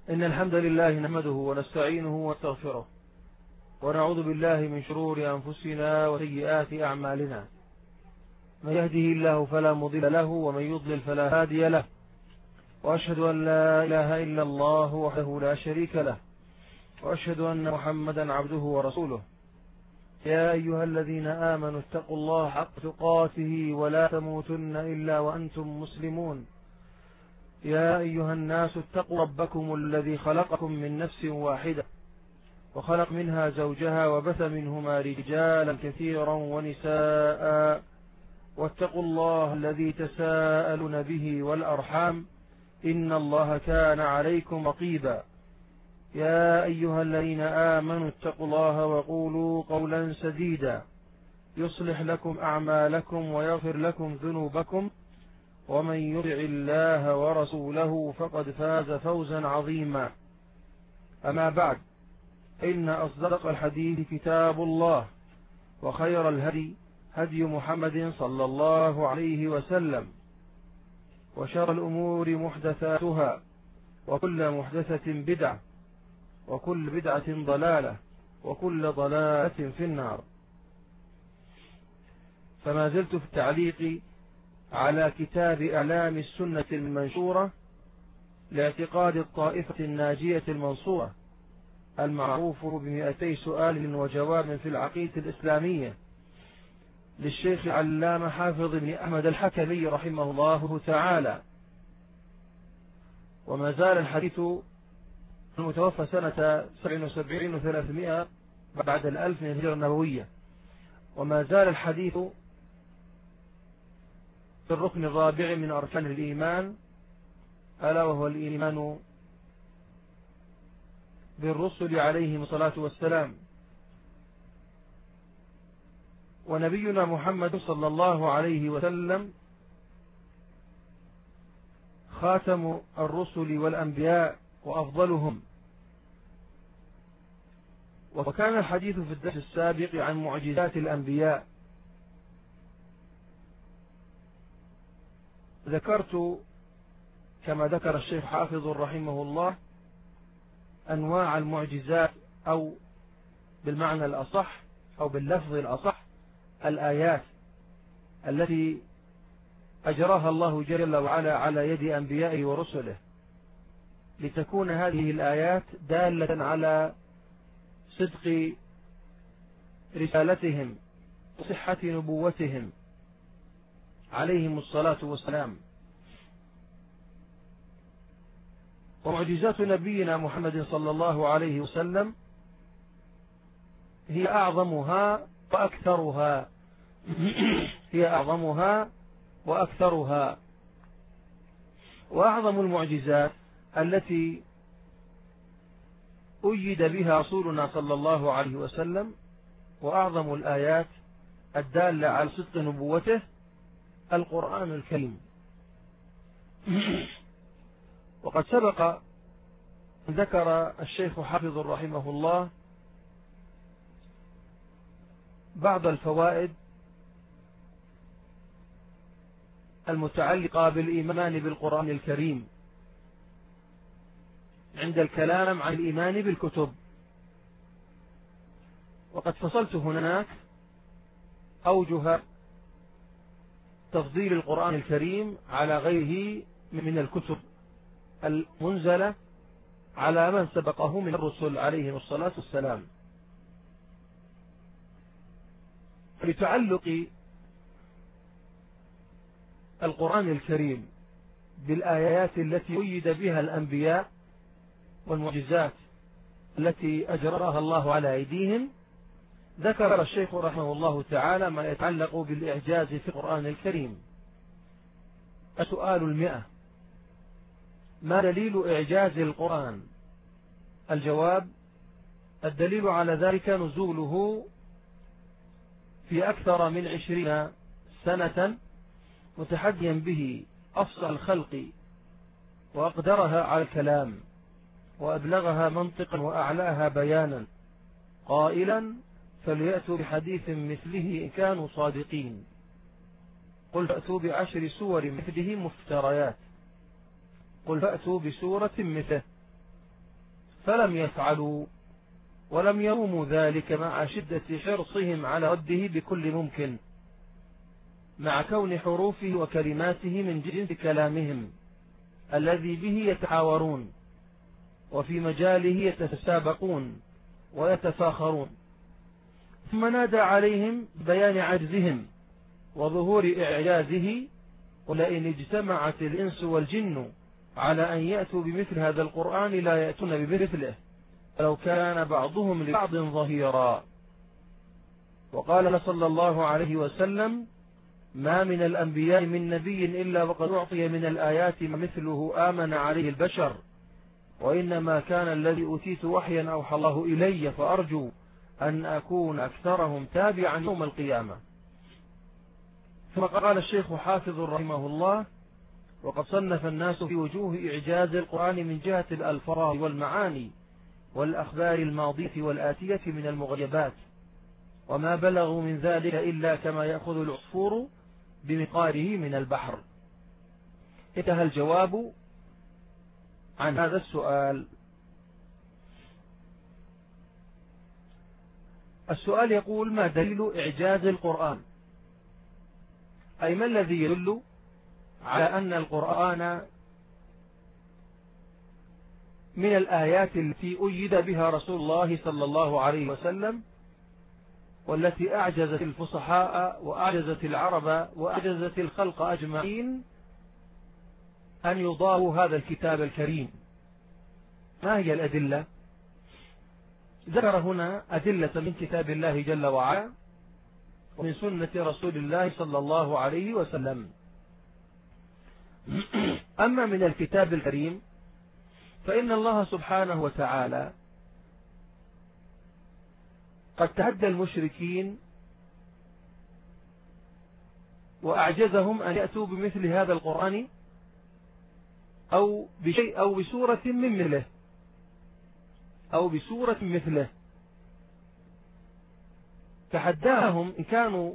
إن الحمد لله نحمده ونستعينه ونستغفره ونعوذ بالله من شرور أنفسنا وسيئات أعمالنا. من يهده الله فلا مضل له ومن يضلل فلا هادي له، وأشهد أن لا إله إلا الله وحده لا شريك له، وأشهد أن محمدا عبده ورسوله. يا أيها الذين آمنوا اتقوا الله حق تقاته ولا تموتن إلا وأنتم مسلمون. يا أيها الناس اتقوا ربكم الذي خلقكم من نفس واحدة وخلق منها زوجها وبث منهما رجالا كثيرا ونساء، واتقوا الله الذي تساءلون به والأرحام إن الله كان عليكم رقيبا. يا أيها الذين آمنوا اتقوا الله وقولوا قولا سديدا يصلح لكم أعمالكم ويغفر لكم ذنوبكم، ومن يطع الله ورسوله فقد فاز فوزا عظيما. أما بعد، إن أصدق الحديث كتاب الله، وخير الهدي هدي محمد صلى الله عليه وسلم، وشر الأمور محدثاتها، وكل محدثة بدعة، وكل بدعة ضلالة، وكل ضلالة في النار. فما زلت في التعليق على كتاب إعلام السنة المنشورة لاعتقاد الطائفة الناجية المنصورة، المعروف ب200 سؤال وجواب في العقيدة الإسلامية، للشيخ العلامة حافظ بن أحمد الحكمي رحمه الله تعالى. وما زال الحديث المتوفى سنة 77 و300 بعد 1000 من الهجرة النبوية، وما زال الحديث في الركن الرابع من أركان الإيمان، ألا وهو الإيمان بالرسل عليهم الصلاة والسلام. ونبينا محمد صلى الله عليه وسلم خاتم الرسل والأنبياء وأفضلهم. وكان الحديث في الدرس السابق عن معجزات الأنبياء. ذكرت كما ذكر الشيخ حافظ رحمه الله أنواع المعجزات، أو بالمعنى الأصح أو باللفظ الأصح الآيات التي أجراها الله جل وعلا على يد أنبيائه ورسله، لتكون هذه الآيات دالة على صدق رسالتهم وصحة نبوتهم عليهم الصلاة والسلام. ومعجزات نبينا محمد صلى الله عليه وسلم هي أعظمها وأكثرها هي أعظمها وأكثرها. وأعظم المعجزات التي أيد بها رسولنا صلى الله عليه وسلم، وأعظم الآيات الدالة على صدق نبوته، القرآن الكريم. وقد سبق ذكر الشيخ حافظ رحمه الله بعض الفوائد المتعلقة بالإيمان بالقرآن الكريم عند الكلام عن الإيمان بالكتب. وقد فصلت هناك أوجه تفضيل القرآن الكريم على غيره من الكتب المنزلة على من سبقه من الرسل عليهم الصلاة والسلام. لتعلق القرآن الكريم بالآيات التي أيد بها الأنبياء والمعجزات التي أجراها الله على أيديهم، ذكر الشيخ رحمه الله تعالى ما يتعلق بالإعجاز في القرآن الكريم. السؤال 100: ما دليل إعجاز القرآن؟ الجواب: الدليل على ذلك نزوله في أكثر من 20 سنة متحديا به أفصل الخلق، وأقدرها على الكلام، وأبلغها منطقا وأعلاها بيانا، قائلا: فليأتوا بحديث مثله إن كانوا صادقين. قل فأتوا ب10 سور مثله مفتريات، قل فأتوا بسورة مثله فلم يفعلوا ولم يروموا ذلك مع شدة حرصهم على رده بكل ممكن، مع كون حروفه وكلماته من جنس كلامهم الذي به يتحاورون وفي مجاله يتسابقون ويتفاخرون. ثم نادى عليهم بيان عجزهم وظهور إعجازه: ولئن اجتمعت الإنس والجن على أن يأتوا بمثل هذا القرآن لا يأتون بمثله ولو كان بعضهم لبعض ظهيرا. وقال صلى الله عليه وسلم: ما من الأنبياء من نبي إلا وقد أعطي من الآيات ما مثله آمن عليه البشر، وإنما كان الذي أوتيت وحيا أوحى الله إلي، فأرجو أن أكون أكثرهم تابعا يوم القيامة. ثم قال الشيخ حافظ رحمه الله: وقد صنف الناس في وجوه إعجاز القرآن من جهة الألفاظ والمعاني والأخبار الماضية والآتية من المغيبات، وما بلغوا من ذلك إلا كما يأخذ العصفور بمقاره من البحر. انتهى الجواب عن هذا السؤال. السؤال يقول: ما دليل إعجاز القرآن؟ أي ما الذي يدل على أن القرآن من الآيات التي أيد بها رسول الله صلى الله عليه وسلم، والتي أعجزت الفصحاء وأعجزت العرب وأعجزت الخلق أجمعين أن يضاهوا هذا الكتاب الكريم؟ ما هي الأدلة؟ ذكر هنا أدلة من كتاب الله جل وعلا ومن سنة رسول الله صلى الله عليه وسلم. أما من الكتاب الكريم فإن الله سبحانه وتعالى قد تحدى المشركين وأعجزهم أن يأتوا بمثل هذا القرآن أو بشيء أو بسورة من مثله أو بسورة مثله. تحداهم إن كانوا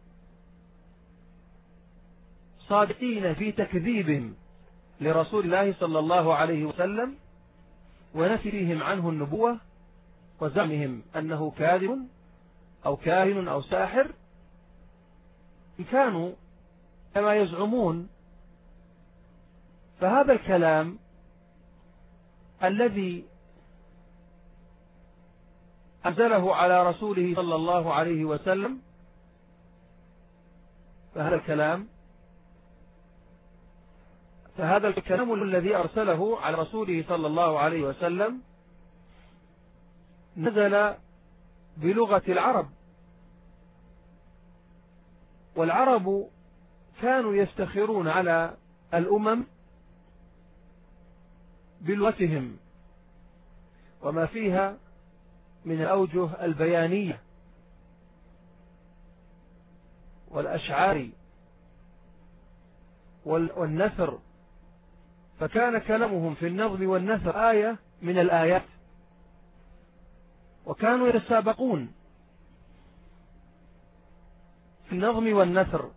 صادقين في تكذيبهم لرسول الله صلى الله عليه وسلم ونفيهم عنه النبوة وزعمهم أنه كاذب أو كاهن أو ساحر، إن كانوا كما يزعمون، فهذا الكلام الذي أنزله على رسوله صلى الله عليه وسلم، فهذا الكلام الذي أرسله على رسوله صلى الله عليه وسلم نزل بلغة العرب، والعرب كانوا يفتخرون على الأمم بلغتهم وما فيها من الأوجه البيانية والأشعار والنثر، فكان كلامهم في النظم والنثر آية من الآيات، وكانوا يتسابقون في النظم والنثر.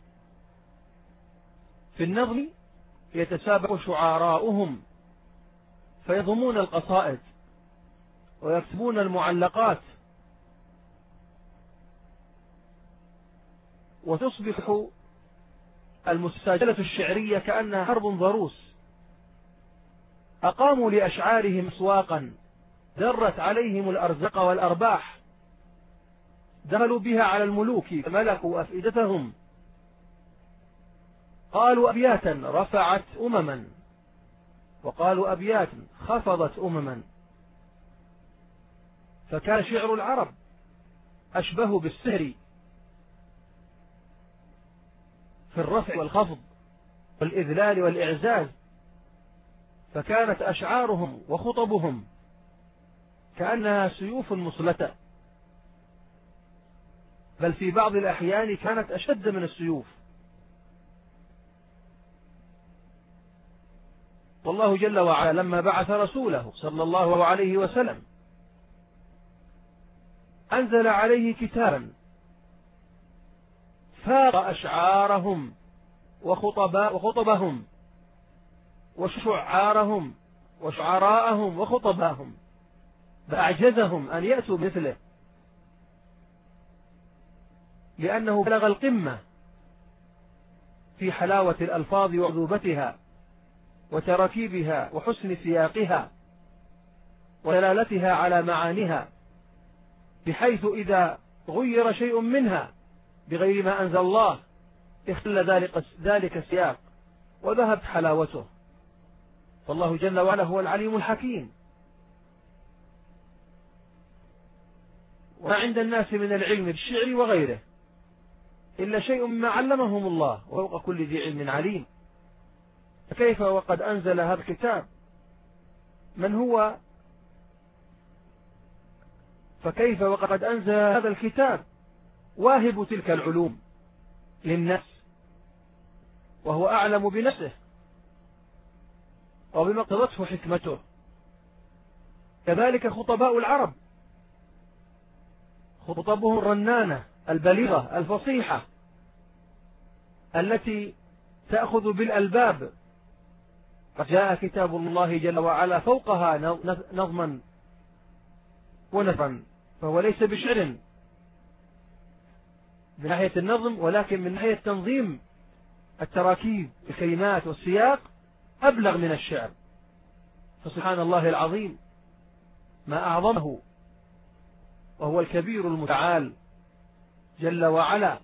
في النظم يتسابق شعراؤهم فيضمون القصائد ويكتبون المعلقات، وتصبح المساجلة الشعرية كأنها حرب ضروس. أقاموا لأشعارهم أسواقا درت عليهم الأرزاق والأرباح، دخلوا بها على الملوك فملكوا أفئدتهم، قالوا أبياتا رفعت أمما وقالوا أبيات خفضت أمما. فكان شعر العرب أشبه بالسحر في الرفع والخفض والإذلال والإعزاز، فكانت أشعارهم وخطبهم كأنها سيوف مصلتة، بل في بعض الأحيان كانت أشد من السيوف. والله جل وعلا لما بعث رسوله صلى الله عليه وسلم أنزل عليه كتابا فاق أشعارهم وخطبهم وشعارهم وشعراءهم وخطباهم، فأعجزهم أن يأتوا مثله، لأنه بلغ القمة في حلاوة الألفاظ وعذوبتها وتركيبها وحسن سياقها ودلالتها على معانيها، بحيث إذا غير شيء منها بغير ما أنزل الله اختل ذلك السياق وذهبت حلاوته. فالله جل وعلا هو العليم الحكيم. وما عند الناس من العلم بالشعر وغيره إلا شيء مما علمهم الله، وفوق كل ذي علم عليم. فكيف وقد أنزل هذا الكتاب فكيف وقد أنزل هذا الكتاب واهب تلك العلوم للناس، وهو أعلم بنفسه وبما اقتضته حكمته. كذلك خطباء العرب، خطبهم الرنانة البليغة الفصيحة التي تأخذ بالألباب، قد جاء كتاب الله جل وعلا فوقها نظما ونثرا، فهو ليس بشعر من ناحية النظم، ولكن من ناحية تنظيم التراكيب الكلمات والسياق أبلغ من الشعر. فسبحان الله العظيم ما أعظمه، وهو الكبير المتعال جل وعلا.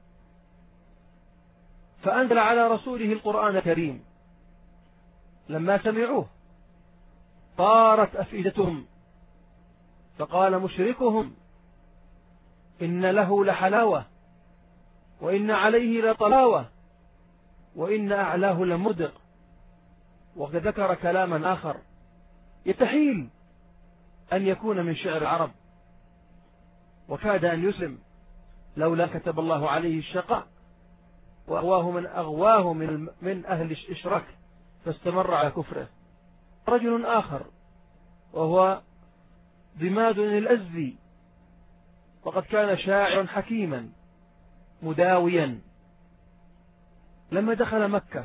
فأنزل على رسوله القرآن الكريم، لما سمعوه طارت أفئدتهم، فقال مشركهم إن له لحلاوة وإن عليه لطلاوة وإن أعلاه لمردق. وقد ذكر كلاما آخر يستحيل أن يكون من شعر العرب، وكاد أن يسلم لولا كتب الله عليه الشقاء وأغواه من أغواه من أهل الإشراك فاستمر على كفره. رجل آخر وهو ضماد الأزدي، وقد كان شاعرا حكيما مداويا، لما دخل مكة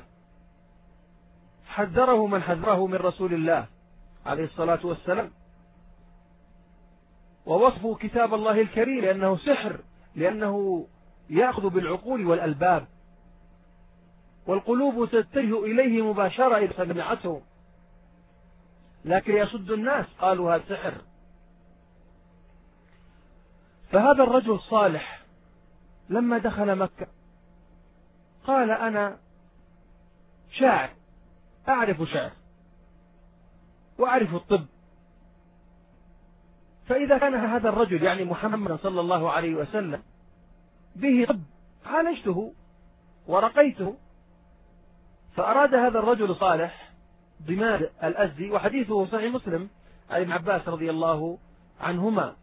حذره من حذره من رسول الله عليه الصلاة والسلام، ووصفه كتاب الله الكريم لأنه سحر، لأنه يأخذ بالعقول والألباب، والقلوب تتجه إليه مباشرة إذا سمعته، لكن يصد الناس قالوا هذا سحر. فهذا الرجل الصالح لما دخل مكة قال أنا شاعر، أعرف شعر وأعرف الطب، فإذا كان هذا الرجل يعني محمد صلى الله عليه وسلم به طب عالجته ورقيته. فأراد هذا الرجل الصالح ضماد الأزدي، وحديثه صحيح مسلم عن ابن عباس رضي الله عنهما.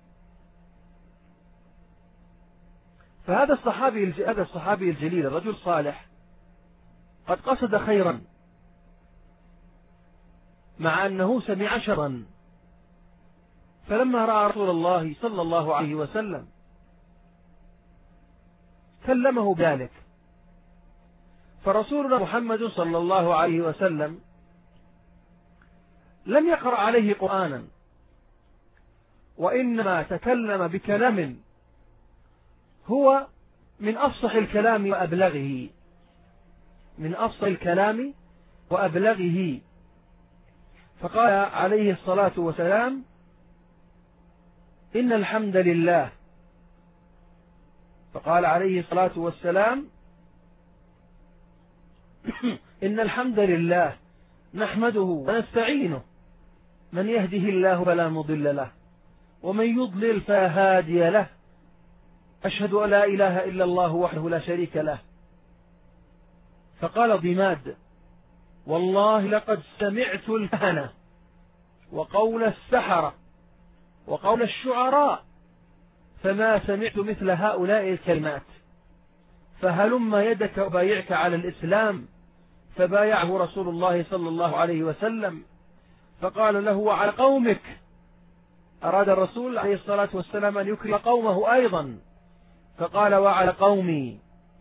فهذا الصحابي الجليل الرجل الصالح قد قصد خيرا، مع أنه سمع شرا. فلما رأى رسول الله صلى الله عليه وسلم كلمه بذلك. فرسولنا محمد صلى الله عليه وسلم لم يقرأ عليه قرآنا، وإنما تكلم بكلام هو من أفصح الكلام وأبلغه، من أفصح الكلام وأبلغه. فقال عليه الصلاة والسلام إن الحمد لله، فقال عليه الصلاة والسلام إن الحمد لله نحمده ونستعينه، من يهده الله فلا مضل له ومن يضلل فلا هادي له، أشهد أن لا إله إلا الله وحده لا شريك له. فقال ضماد والله لقد سمعت الكهنة وقول السحرة وقول الشعراء، فما سمعت مثل هؤلاء الكلمات، فهلم يدك أبايعك على الإسلام. فبايعه رسول الله صلى الله عليه وسلم، فقال له وعلى قومك. أراد الرسول عليه الصلاة والسلام أن يكرم قومه أيضا، فقال وعلى قومي.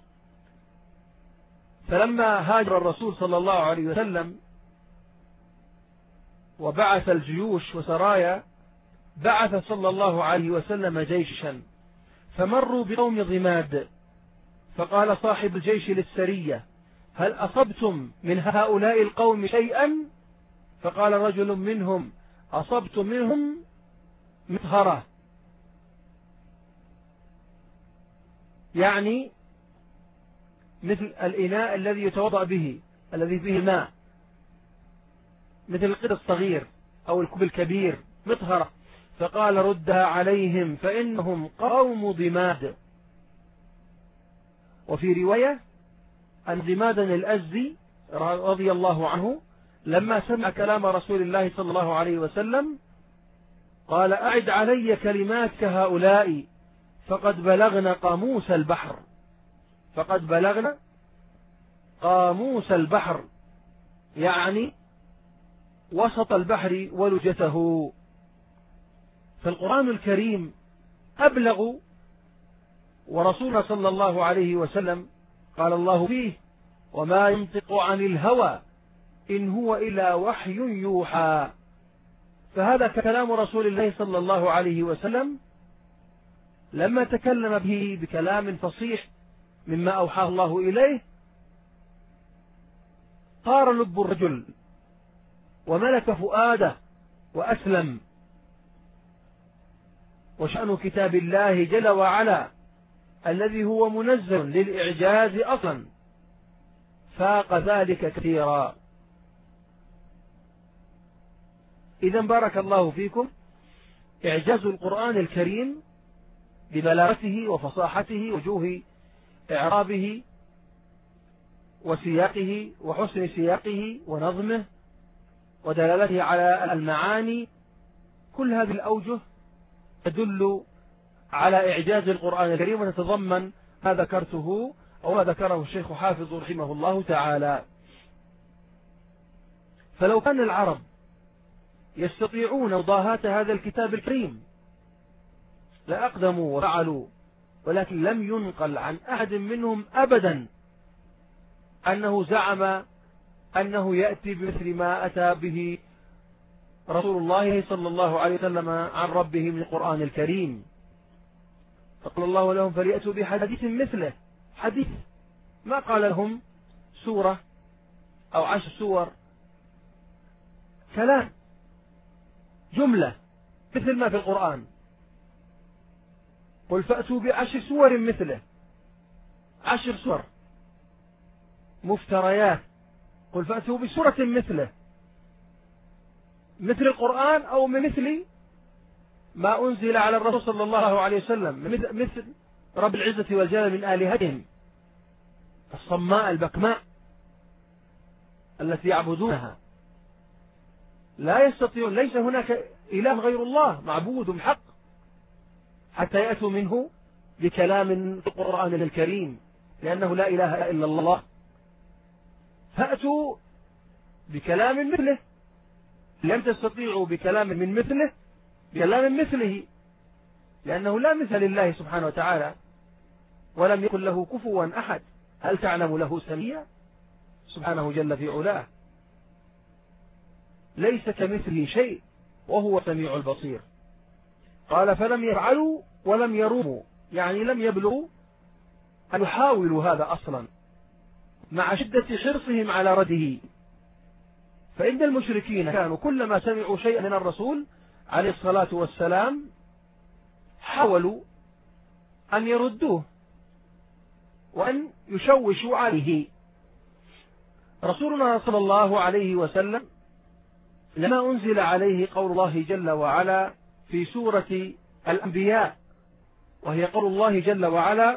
فلما هاجر الرسول صلى الله عليه وسلم وبعث الجيوش وسرايا بعث صلى الله عليه وسلم جيشا فمروا بقوم ضماد، فقال صاحب الجيش للسرية: هل أصبتم من هؤلاء القوم شيئا؟ فقال رجل منهم: أصبت منهم مطهرة، يعني مثل الإناء الذي يتوضأ به الذي فيه ماء، مثل القدر الصغير أو الكوب الكبير، مطهرة. فقال: ردها عليهم فإنهم قوم ضماد. وفي رواية أن ضمادا الأزدي رضي الله عنه لما سمع كلام رسول الله صلى الله عليه وسلم قال: أعد علي كلمات كهؤلاء فقد بلغنا قاموس البحر. فقد بلغنا قاموس البحر، يعني وسط البحر ولجته. فالقرآن الكريم أبلغ، ورسولنا صلى الله عليه وسلم قال الله فيه: وما ينطق عن الهوى إن هو إلا وحي يوحى. فهذا كلام رسول الله صلى الله عليه وسلم لما تكلم به بكلام فصيح مما أوحاه الله إليه طار لب الرجل وملك فؤاده وأسلم. وشأن كتاب الله جل وعلا الذي هو منزل للإعجاز أصلا فاق ذلك كثيرا. إذا بارك الله فيكم، إعجاز القرآن الكريم ببلاغته وفصاحته وجوه إعرابه وسياقه وحسن سياقه ونظمه ودلالته على المعاني، كل هذه الأوجه تدل على إعجاز القرآن الكريم وتتضمن ما ذكرته أو ما ذكره الشيخ حافظ رحمه الله تعالى. فلو كان العرب يستطيعون مضاهاة هذا الكتاب الكريم لأقدموا وفعلوا، ولكن لم ينقل عن أحد منهم أبدا أنه زعم أنه يأتي بمثل ما أتى به رسول الله صلى الله عليه وسلم عن ربه من القرآن الكريم. فقال الله لهم: فليأتوا بحديث مثله. حديث، ما قال لهم سورة أو 10 سور، كلام، جملة مثل ما في القرآن. قل فأتوا ب10 سور مثله، 10 سور مفتريات. قل فأتوا بسورة مثله، مثل القرآن أو مثل ما أنزل على الرسول صلى الله عليه وسلم، مثل رب العزة والجلال من آلهتهم الصماء البكماء التي يعبدونها. لا يستطيعون، ليس هناك إله غير الله معبود بحق حتى يأتوا منه بكلام في القرآن الكريم، لأنه لا إله إلا الله. فأتوا بكلام مثله، لم تستطيعوا بكلام من مثله بكلام مثله، لأنه لا مثل لله سبحانه وتعالى ولم يكن له كفوا أحد. هل تعلم له سميا؟ سبحانه جل في علاه، ليس كمثله شيء وهو السميع البصير. قال: فلم يفعلوا ولم يروموا، يعني لم يبلغوا أن يحاولوا هذا أصلا مع شدة حرصهم على رده. فإن المشركين كانوا كلما سمعوا شيئا من الرسول عليه الصلاة والسلام حاولوا أن يردوه وأن يشوشوا عليه. رسولنا صلى الله عليه وسلم لما أنزل عليه قول الله جل وعلا في سورة الأنبياء، وهي قول الله جل وعلا: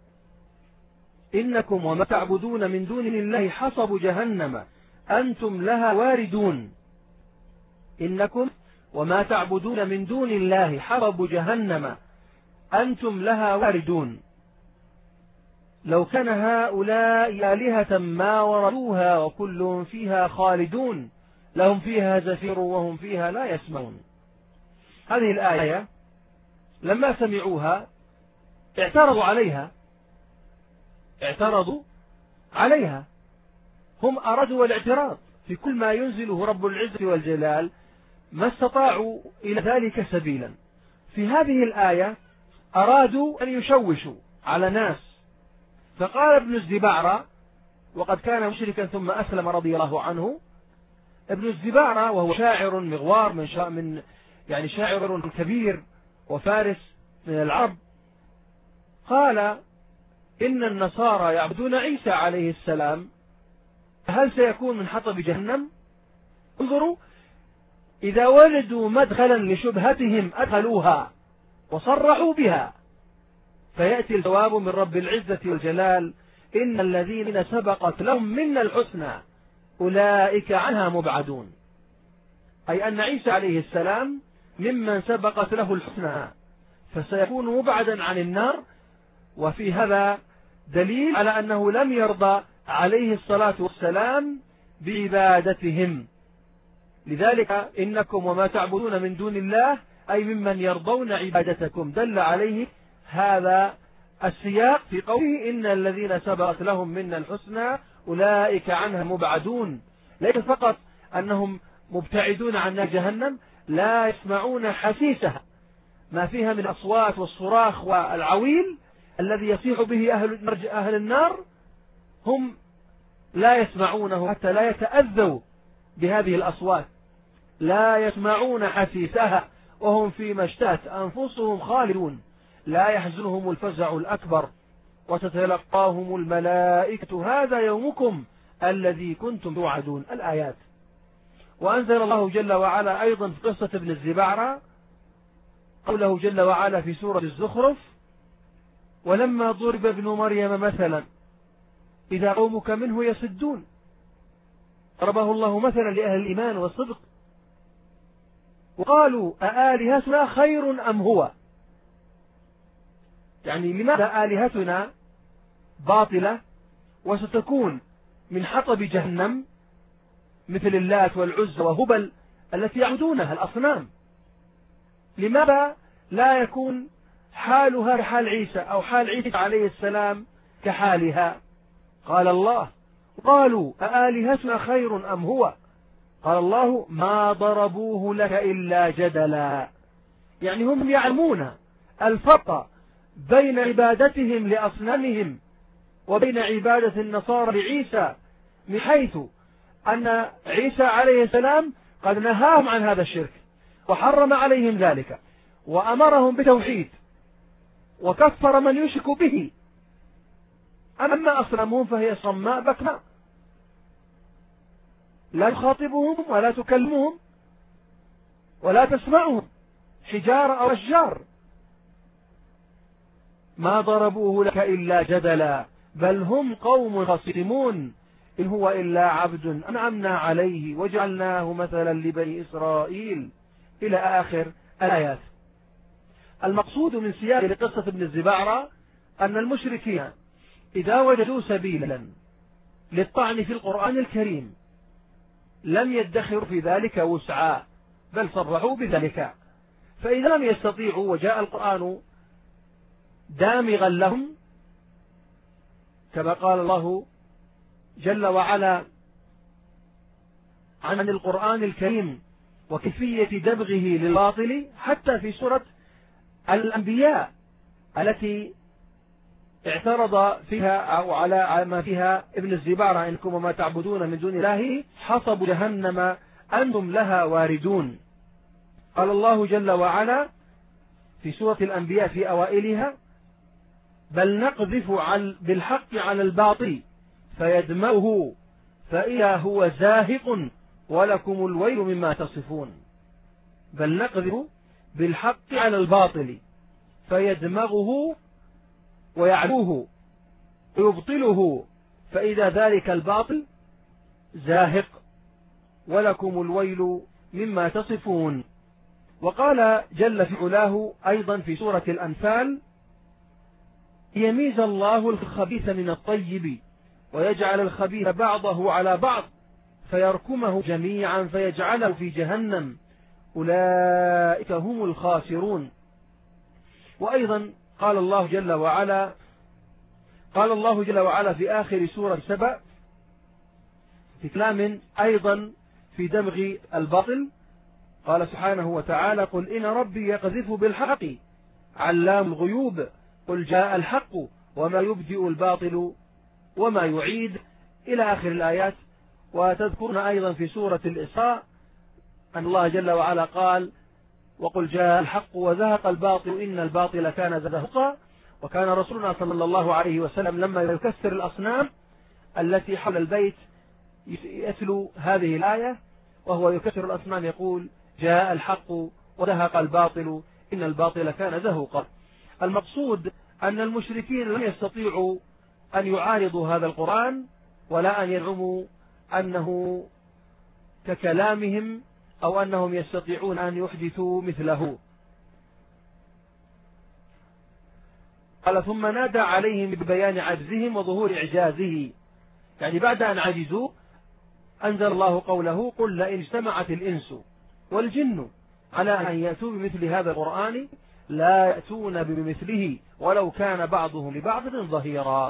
إنكم وما تعبدون من دون الله حصب جهنم أنتم لها واردون. إنكم وما تعبدون من دون الله حصب جهنم أنتم لها واردون. لو كان هؤلاء آلهة ما وردوها وكل فيها خالدون لهم فيها زفير وهم فيها لا يسمعون. هذه الآية لما سمعوها اعترضوا عليها. هم أرادوا الاعتراض في كل ما ينزله رب العزة والجلال ما استطاعوا إلى ذلك سبيلا. في هذه الآية أرادوا أن يشوشوا على ناس، فقال ابن الزبعرة، وقد كان مشركا ثم أسلم رضي الله عنه، ابن الزبعرة وهو شاعر مغوار من يعني شاعر كبير وفارس من العرب، قال إن النصارى يعبدون عيسى عليه السلام، هل سيكون من حطب جهنم؟ انظروا، إذا وجدوا مدخلا لشبهتهم أدخلوها وصرحوا بها، فيأتي الجواب من رب العزة والجلال: إن الذين سبقت لهم منا الحسنى أولئك عنها مبعدون. أي أن عيسى عليه السلام ممن سبقت له الحسنى، فسيكون مبعدا عن النار. وفي هذا دليل على أنه لم يرضى عليه الصلاة والسلام بعبادتهم. لذلك إنكم وما تعبدون من دون الله أي ممن يرضون عبادتكم، دل عليه هذا السياق في قوله: إن الذين سبقت لهم منا الحسنى أولئك عنها مبعدون. ليس فقط أنهم مبتعدون عن نار جهنم، لا يسمعون حسيسها، ما فيها من أصوات والصراخ والعويل الذي يصيح به أهل النار، هم لا يسمعونه حتى لا يتأذوا بهذه الأصوات، لا يسمعون حسيسها، وهم فيما اشتهت أنفسهم خالدون، لا يحزنهم الفزع الأكبر، وتتلقاهم الملائكة هذا يومكم الذي كنتم توعدون. الآيات. وأنزل الله جل وعلا أيضا في قصة ابن الزبعرة قوله جل وعلا في سورة الزخرف: ولما ضرب ابن مريم مثلا إذا قومك منه يصدون. ضربه الله مثلا لأهل الإيمان والصدق، وقالوا أآلهتنا خير أم هو؟ يعني لماذا آلهتنا باطلة وستكون من حطب جهنم مثل اللات والعزى وهبل التي يعبدونها الأصنام؟ لماذا لا يكون حالها كحال عيسى أو حال عيسى عليه السلام كحالها؟ قال الله: قالوا أآلهتنا خير أم هو؟ قال الله: ما ضربوه لك إلا جدلا. يعني هم يعلمون الفرق بين عبادتهم لأصنامهم وبين عبادة النصارى لعيسى، من حيث أن عيسى عليه السلام قد نهاهم عن هذا الشرك وحرم عليهم ذلك وأمرهم بتوحيد وكفر من يشرك به. أما أصنامهم فهي صماء بكماء، لا تخاطبهم ولا تكلمهم ولا تسمعهم، حجارة أو أشجار. ما ضربوه لك إلا جدلا بل هم قوم خصمون إن هو إلا عبد أنعمنا عليه وجعلناه مثلا لبني إسرائيل، إلى آخر الآيات. المقصود من سياق لقصة ابن الزبعرة أن المشركين إذا وجدوا سبيلا للطعن في القرآن الكريم لم يدخروا في ذلك وسعا، بل صرحوا بذلك. فإذا لم يستطيعوا وجاء القرآن دامغا لهم، كما قال الله جل وعلا عن القرآن الكريم وكيفية دمغه للباطل حتى في سورة الأنبياء التي اعترض فيها أو على ما فيها ابن الزبعرة: إنكم وما تعبدون من دون الله حصب جهنم أنتم لها واردون. قال الله جل وعلا في سورة الأنبياء في أوائلها: بل نقذف بالحق على الباطل فيدمغه فإذا هو زاهق ولكم الويل مما تصفون. بل نقذف بالحق على الباطل فيدمغه ويعلوه ويبطله فإذا ذلك الباطل زاهق ولكم الويل مما تصفون. وقال جل في علاه أيضا في سورة الأنفال: يميز الله الخبيث من الطيب ويجعل الخبيث بعضه على بعض فيركمه جميعا فيجعله في جهنم أولئك هم الخاسرون. وأيضا قال الله جل وعلا في آخر سورة سبأ في كلام أيضا في دمغ الباطل: قال سبحانه وتعالى: قل إن ربي يقذف بالحق علام الغيوب قل جاء الحق وما يبدئ الباطل وما يعيد، إلى آخر الآيات. وتذكرون أيضا في سورة الإسراء أن الله جل وعلا قال: وقل جاء الحق وزهق الباطل إن الباطل كان زهقا. وكان رسولنا صلى الله عليه وسلم لما يكسر الأصنام التي حول البيت يتلو هذه الآية وهو يكسر الأصنام يقول: جاء الحق وزهق الباطل إن الباطل كان زهقا. المقصود أن المشركين لم يستطيعوا أن يعارضوا هذا القرآن ولا أن يزعموا أنه ككلامهم أو أنهم يستطيعون أن يحدثوا مثله. قال: ثم نادى عليهم ببيان عجزهم وظهور إعجازه، يعني بعد أن عجزوا أنزل الله قوله: قل لئن اجتمعت الإنس والجن على أن يأتوا بمثل هذا القرآن لا يأتون بمثله ولو كان بعضهم لبعض ظهيرا.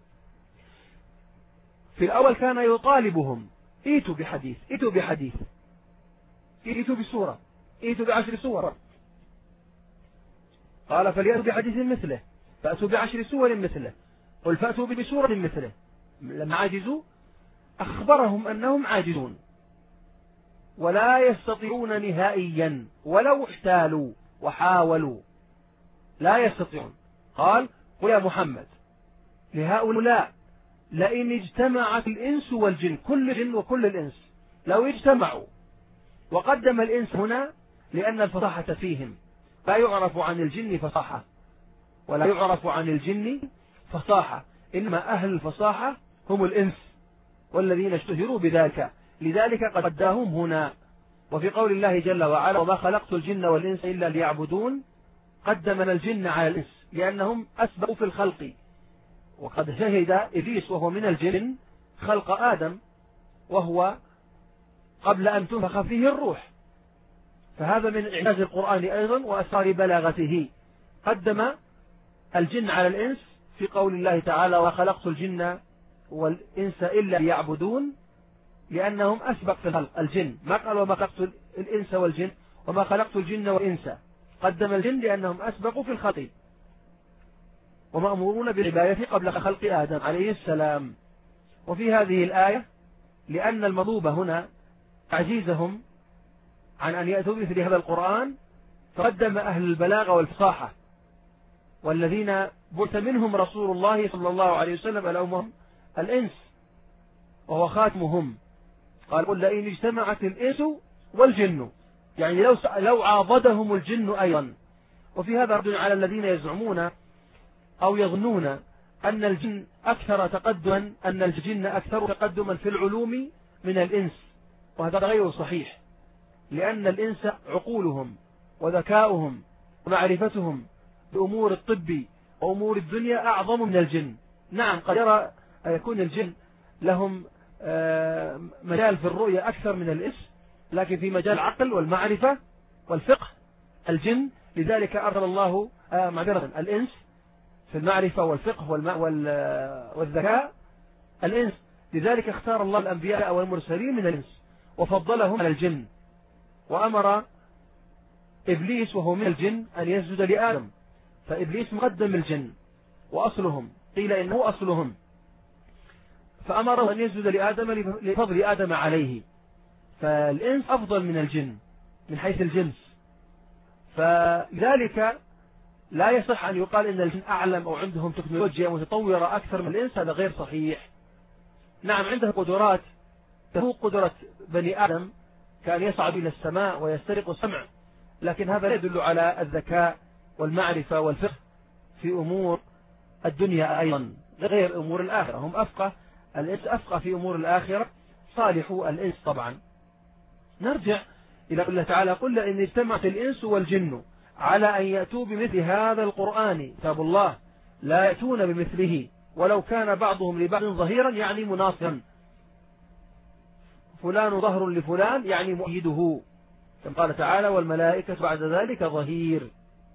في الأول كان يطالبهم: ائتوا بحديث، ائتوا بحديث، ائتوا بسورة، ائتوا ب10 سور. قال: فليأتوا بحديث مثله، فأتوا ب10 سور مثله، قل فأتوا بسورة مثله. لما عجزوا أخبرهم أنهم عاجزون ولا يستطيعون نهائيا ولو احتالوا وحاولوا، لا يستطيعون. قال: قل يا محمد لهؤلاء: لئن اجتمعت الإنس والجن، كل جن وكل الإنس لو اجتمعوا، وقدم الإنس هنا لأن الفصاحة فيهم، لا يعرف عن الجن فصاحة ولا يعرف عن الجن فصاحة، إنما أهل الفصاحة هم الإنس والذين اشتهروا بذلك، لذلك قداهم هنا. وفي قول الله جل وعلا: وما خلقت الجن والإنس إلا ليعبدون، قدم الجن على الإنس لأنهم أسبقوا في الخلق. وقد شهد إبليس وهو من الجن خلق آدم وهو قبل أن تنفخ فيه الروح، فهذا من إعجاز القرآن أيضا وأسرار بلاغته. قدم الجن على الإنس في قول الله تعالى: وخلقت الجن والإنس إلا ليعبدون، لأنهم أسبق في الخلق. الجن ما قال وما خلقت الإنس والجن، وما خلقت الجن والإنس، قدم الجن لأنهم أسبقوا في الخلق ومأمورون بالعبادة قبل خلق آدم عليه السلام. وفي هذه الآية لأن المطلوب هنا تعجيزهم عن أن يأتوا مثل هذا القرآن، فقدم أهل البلاغة والفصاحة والذين بعث منهم رسول الله صلى الله عليه وسلم الأمم الإنس وهو خاتمهم. قال: قل لئن اجتمعت الإنس والجن، يعني لو عاضدهم الجن أيضا. وفي هذا رد على الذين يزعمون أو يظنون أن الجن أكثر تقدما، أن الجن أكثر تقدما في العلوم من الإنس، وهذا غير صحيح، لأن الإنس عقولهم وذكاؤهم ومعرفتهم بأمور الطب وأمور الدنيا أعظم من الجن. نعم قد يرى أن يكون الجن لهم مجال في الرؤية أكثر من الإنس، لكن في مجال العقل والمعرفة والفقه الجن، لذلك أرسل الله الإنس في المعرفة والفقه والذكاء الإنس، لذلك اختار الله الأنبياء والمرسلين من الإنس وفضلهم على الجن، وأمر إبليس وهو من الجن أن يسجد لآدم، فإبليس مقدم الجن وأصلهم، قيل إنه أصلهم، فأمره أن يسجد لآدم لفضل آدم عليه، فالإنس أفضل من الجن من حيث الجنس، فلذلك لا يصح أن يقال إن الجن أعلم أو عندهم تكنولوجيا متطورة أكثر من الإنس، هذا غير صحيح. نعم عنده قدرات تفوق قدرة بني آدم، كان يصعد إلى السماء ويسترق السمع، لكن هذا لا يدل على الذكاء والمعرفة والفقه في أمور الدنيا أيضا غير أمور الآخرة. هم أفقه، الإنس أفقه في أمور الآخرة، صالحوا الإنس طبعا. نرجع إلى قوله تعالى: قل لئن اجتمعت الإنس والجن على أن يأتوا بمثل هذا القرآن كتاب الله لا يأتون بمثله ولو كان بعضهم لبعض ظهيرا، يعني مناصرا، فلان ظهر لفلان يعني مؤيده، كما قال تعالى: والملائكة بعد ذلك ظهير.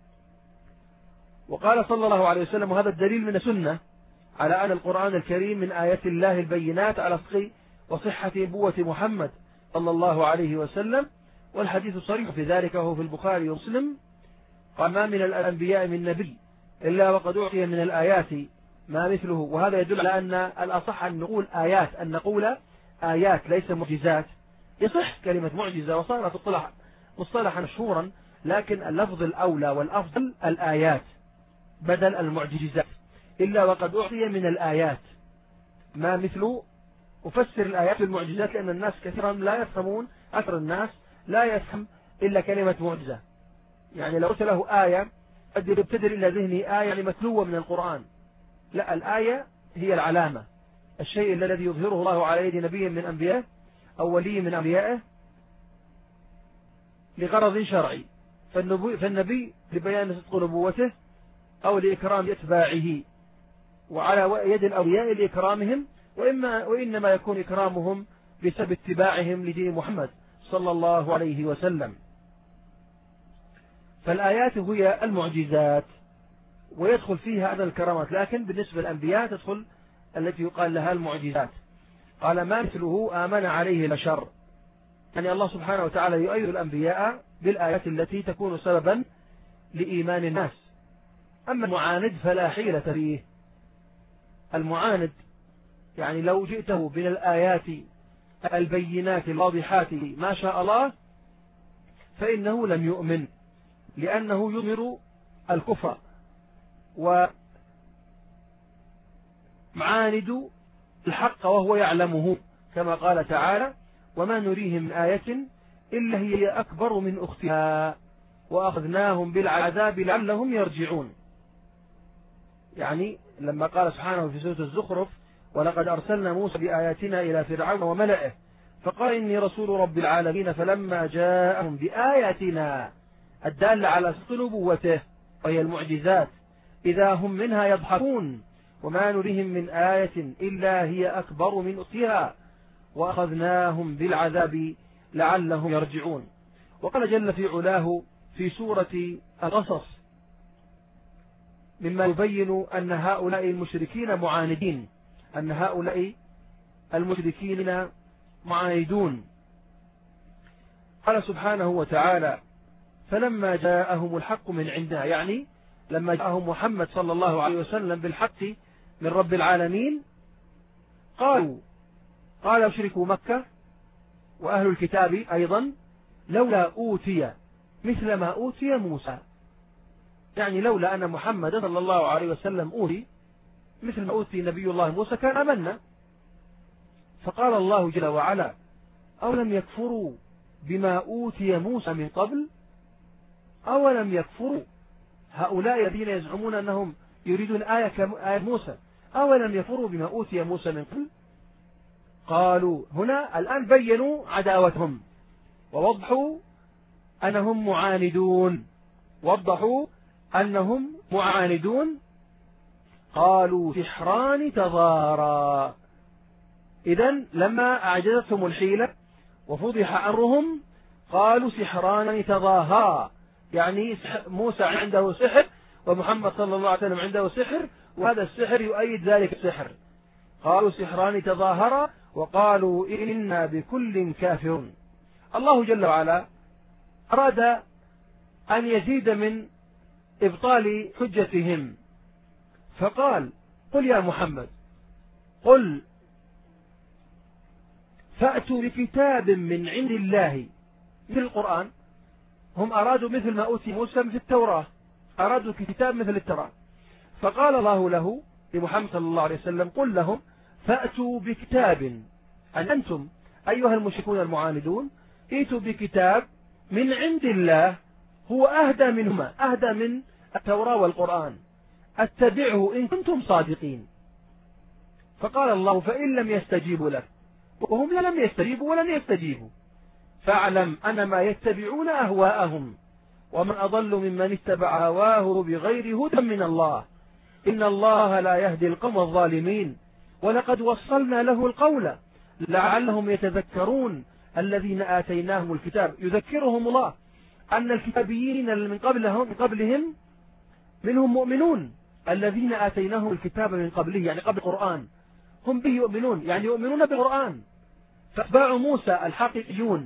وقال صلى الله عليه وسلم، وهذا الدليل من السنة على أن القرآن الكريم من آيات الله البينات على صدق وصحة نبوة محمد صلى الله عليه وسلم: والحديث صريح في ذلك وهو في البخاري ومسلم. قال ما من الأنبياء من نبي إلا وقد أعطي من الآيات ما مثله. وهذا يدل على أن الأصح أن نقول آيات، أن نقول آيات ليس معجزات. يصح كلمة معجزة وصارت مصطلحا مشهورا، لكن اللفظ الأولى والأفضل الآيات بدل المعجزات. إلا وقد أعطي من الآيات ما مثله. أفسر الآيات بالمعجزات لأن الناس كثيرا لا يفهمون، أكثر الناس لا يفهم إلا كلمة معجزة. يعني لو قلت له آية قد يبتدر إلى ذهني آية يعني متلوة من القرآن. لا، الآية هي العلامة، الشيء الذي يظهره الله على يد نبي من أنبيائه أو ولي من أنبيائه لغرض شرعي. فالنبي لبيان صدق نبوته أو لإكرام أتباعه، وعلى يد الأولياء لإكرامهم، وإنما يكون إكرامهم بسبب اتباعهم لدين محمد صلى الله عليه وسلم. فالآيات هي المعجزات ويدخل فيها هذا الكرامات، لكن بالنسبة للأنبياء تدخل التي يقال لها المعجزات. قال ما مثله آمن عليه البشر، يعني الله سبحانه وتعالى يؤيد الأنبياء بالآيات التي تكون سببا لإيمان الناس. أما المعاند فلا حيلة فيه. المعاند يعني لو جئته من الآيات البينات الواضحات ما شاء الله فإنه لم يؤمن، لأنه يظهر الكفر ومعاند الحق وهو يعلمه، كما قال تعالى وما نريهم من آية إلا هي أكبر من أختها وأخذناهم بالعذاب لعلهم يرجعون. يعني لما قال سبحانه في سورة الزخرف ولقد أرسلنا موسى بآياتنا إلى فرعون وملئه فقال إني رسول رب العالمين فلما جاءهم بآياتنا الدالة على صدق نبوته وهي المعجزات إذا هم منها يضحكون وما نريهم من آية إلا هي أكبر من أختها وأخذناهم بالعذاب لعلهم يرجعون. وقال جل في علاه في سورة القصص مما يبين أن هؤلاء المشركين معاندين، أن هؤلاء المشركين معاندون. قال سبحانه وتعالى فلما جاءهم الحق من عندنا، يعني لما جاءهم محمد صلى الله عليه وسلم بالحق من رب العالمين قال مشركو مكة وأهل الكتاب أيضا لولا أوتي مثل ما أوتي موسى، يعني لولا أن محمد صلى الله عليه وسلم أوتي مثل ما أوتي نبي الله موسى كان آمنا. فقال الله جل وعلا أولم يكفروا بما أوتي موسى من قبل، أولم يكفروا هؤلاء الذين يزعمون أنهم يريدون آية كآية موسى، أولم يكفروا بما أوتي موسى من قبل. قالوا هنا الآن بينوا عداوتهم ووضحوا أنهم معاندون، وضحوا أنهم معاندون. قالوا سحران تظاهرا. إذن لما أعجزتهم الحيلة وفضح أمرهم قالوا سحران تظاهرا، يعني موسى عنده سحر ومحمد صلى الله عليه وسلم عنده سحر، وهذا السحر يؤيد ذلك السحر. قالوا سحران تظاهرا وقالوا إنا بكل كافرون. الله جل وعلا أراد أن يزيد من إبطال حجتهم فقال قل يا محمد قل فأتوا بكتاب من عند الله مثل القرآن. هم أرادوا مثل ما أوتي موسى في التوراة، أرادوا كتاب مثل التوراة. فقال الله له لمحمد صلى الله عليه وسلم قل لهم فأتوا بكتاب، أن أنتم أيها المشركون المعاندون ائتوا بكتاب من عند الله هو أهدى منهما، أهدى من التوراة والقرآن، اتبعه إن كنتم صادقين. فقال الله فإن لم يستجيبوا لك، وهم لم يستجيبوا ولن يستجيبوا، فاعلم أنما يتبعون أهواءهم ومن أضل ممن اتبع هواه بغير هدى من الله إن الله لا يهدي القوم الظالمين ولقد وصلنا له القول لعلهم يتذكرون الذين آتيناهم الكتاب. يذكرهم الله أن الكتابيين من قبلهم منهم مؤمنون، الذين آتيناهم الكتاب من قبله يعني قبل القرآن هم به يؤمنون، يعني يؤمنون بالقرآن. فأتباع موسى الحقيقيون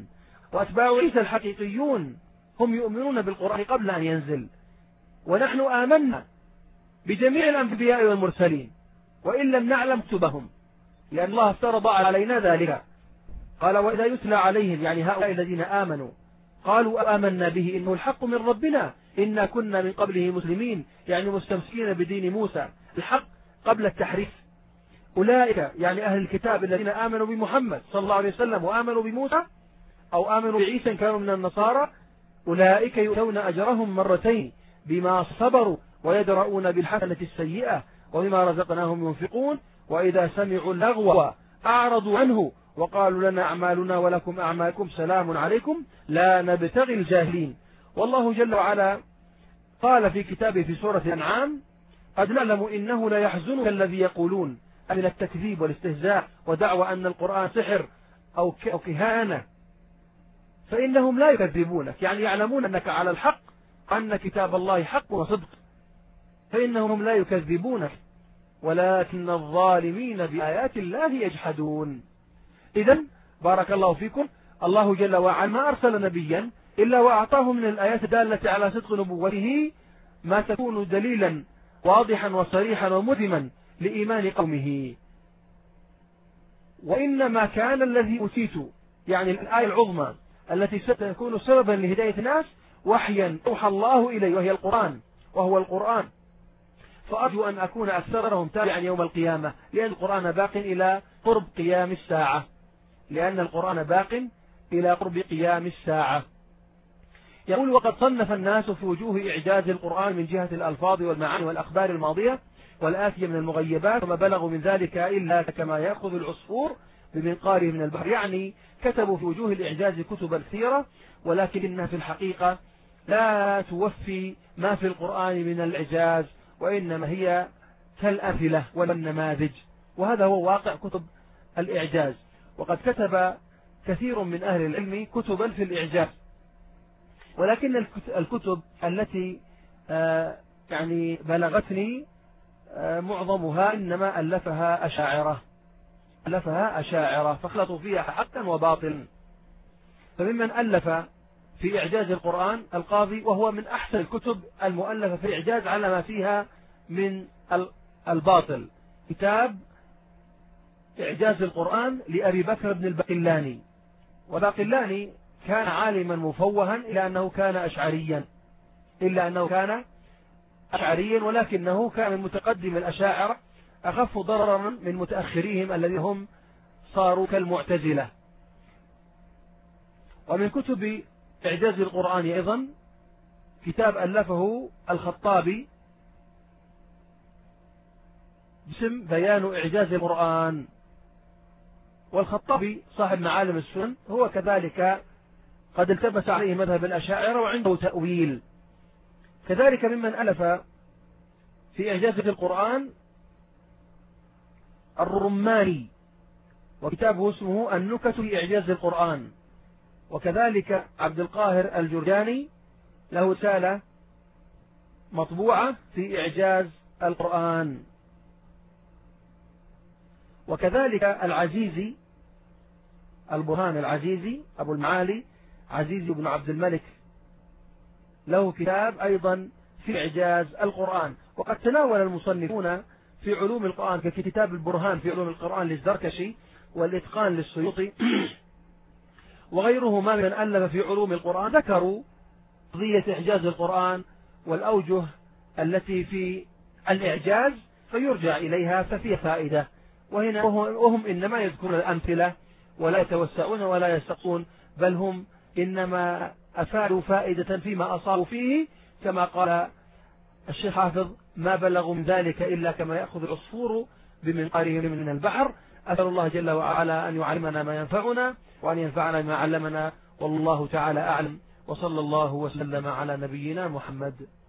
وأتباع عيسى الحقيقيون هم يؤمنون بالقرآن قبل أن ينزل، ونحن آمنا بجميع الأنبياء والمرسلين وإن لم نعلم كتبهم، لأن الله افترض علينا ذلك. قال وإذا يتلى عليهم، يعني هؤلاء الذين آمنوا، قالوا آمنا به إنه الحق من ربنا إنا كنا من قبله مسلمين، يعني مستمسكين بدين موسى الحق قبل التحريف. أولئك يعني أهل الكتاب الذين آمنوا بمحمد صلى الله عليه وسلم وآمنوا بموسى أو آمنوا بعيسى كانوا من النصارى، أولئك يؤتون أجرهم مرتين بما صبروا ويدرؤون بالحسنة السيئة وبما رزقناهم ينفقون، وإذا سمعوا اللغو أعرضوا عنه وقالوا لنا أعمالنا ولكم أعمالكم سلام عليكم لا نبتغي الجاهلين. والله جل وعلا قال في كتابه في سورة الأنعام قد نعلم إنه لا يحزنك الذي يقولون من التكذيب والاستهزاء ودعوى أن القرآن سحر أو كهانة، فإنهم لا يكذبونك، يعني يعلمون أنك على الحق، أن كتاب الله حق وصدق، فإنهم لا يكذبونك ولكن الظالمين بآيات الله يجحدون. إذن بارك الله فيكم، الله جل وعلا ما أرسل نبيا إلا وأعطاه من الآيات الدالة على صدق نبوته ما تكون دليلا واضحا وصريحا ومذما لإيمان قومه. وإنما كان الذي أوتيت، يعني الآية العظمى التي ستكون سببا لهداية الناس، وحيا أوحى الله إليه وهي القرآن، وهو القرآن، فأرجو أن أكون أكثرهم تابعا يوم القيامة، لأن القرآن باق إلى قرب قيام الساعة، لأن القرآن باق إلى قرب قيام الساعة. يقول وقد صنف الناس في وجوه إعجاز القرآن من جهة الألفاظ والمعاني والأخبار الماضية والآتية من المغيبات، وما بلغوا من ذلك إلا كما يأخذ العصفور بمنقاره من البحر، يعني كتبوا في وجوه الإعجاز كتبا كثيرة، ولكنها في الحقيقة لا توفي ما في القرآن من الإعجاز، وإنما هي كالأمثلة والنماذج، وهذا هو واقع كتب الإعجاز. وقد كتب كثير من أهل العلم كتبا في الإعجاز، ولكن الكتب التي يعني بلغتني معظمها إنما ألفها أشاعرة فخلطوا فيها حقا وباطلا. فممن ألف في إعجاز القرآن القاضي، وهو من أحسن الكتب المؤلفة في الإعجاز على ما فيها من الباطل، كتاب إعجاز القرآن لأبي بكر بن الباقلاني. وباقلاني كان عالما مفوها إلا أنه كان أشعريا، ولكنه كان من متقدم الأشاعرة، أخف ضررا من متأخريهم الذين هم صاروا كالمعتزلة. ومن كتب إعجاز القرآن أيضا كتاب ألفه الخطابي باسم بيان إعجاز القرآن. والخطابي صاحب معالم السنن هو كذلك قد التبس عليه مذهب الأشاعرة وعنده تأويل. كذلك ممن ألف في إعجاز القرآن الرماني، وكتابه اسمه النكت في إعجاز القرآن. وكذلك عبد القاهر الجرجاني له رسالة مطبوعة في إعجاز القرآن. وكذلك العزيزي البرهان العزيزي أبو المعالي عزيزي بن عبد الملك له كتاب أيضا في إعجاز القرآن. وقد تناول المصنفون في علوم القرآن ككتاب البرهان في علوم القرآن للزركشي والإتقان للسيوطي وغيرهما من ألف في علوم القرآن، ذكروا قضية إعجاز القرآن والأوجه التي في الإعجاز فيرجع إليها ففي فائدة. وهم إنما يذكرون الأمثلة ولا يتوسعون ولا يستقون، بل هم إنما أفادوا فائدة فيما أصابوا فيه، كما قال الشيخ حافظ ما بلغوا من ذلك إلا كما يأخذ العصفور بمنقاره من البحر. أسأل الله جل وعلا أن يعلمنا ما ينفعنا وأن ينفعنا ما علمنا، والله تعالى أعلم، وصلى الله وسلم على نبينا محمد.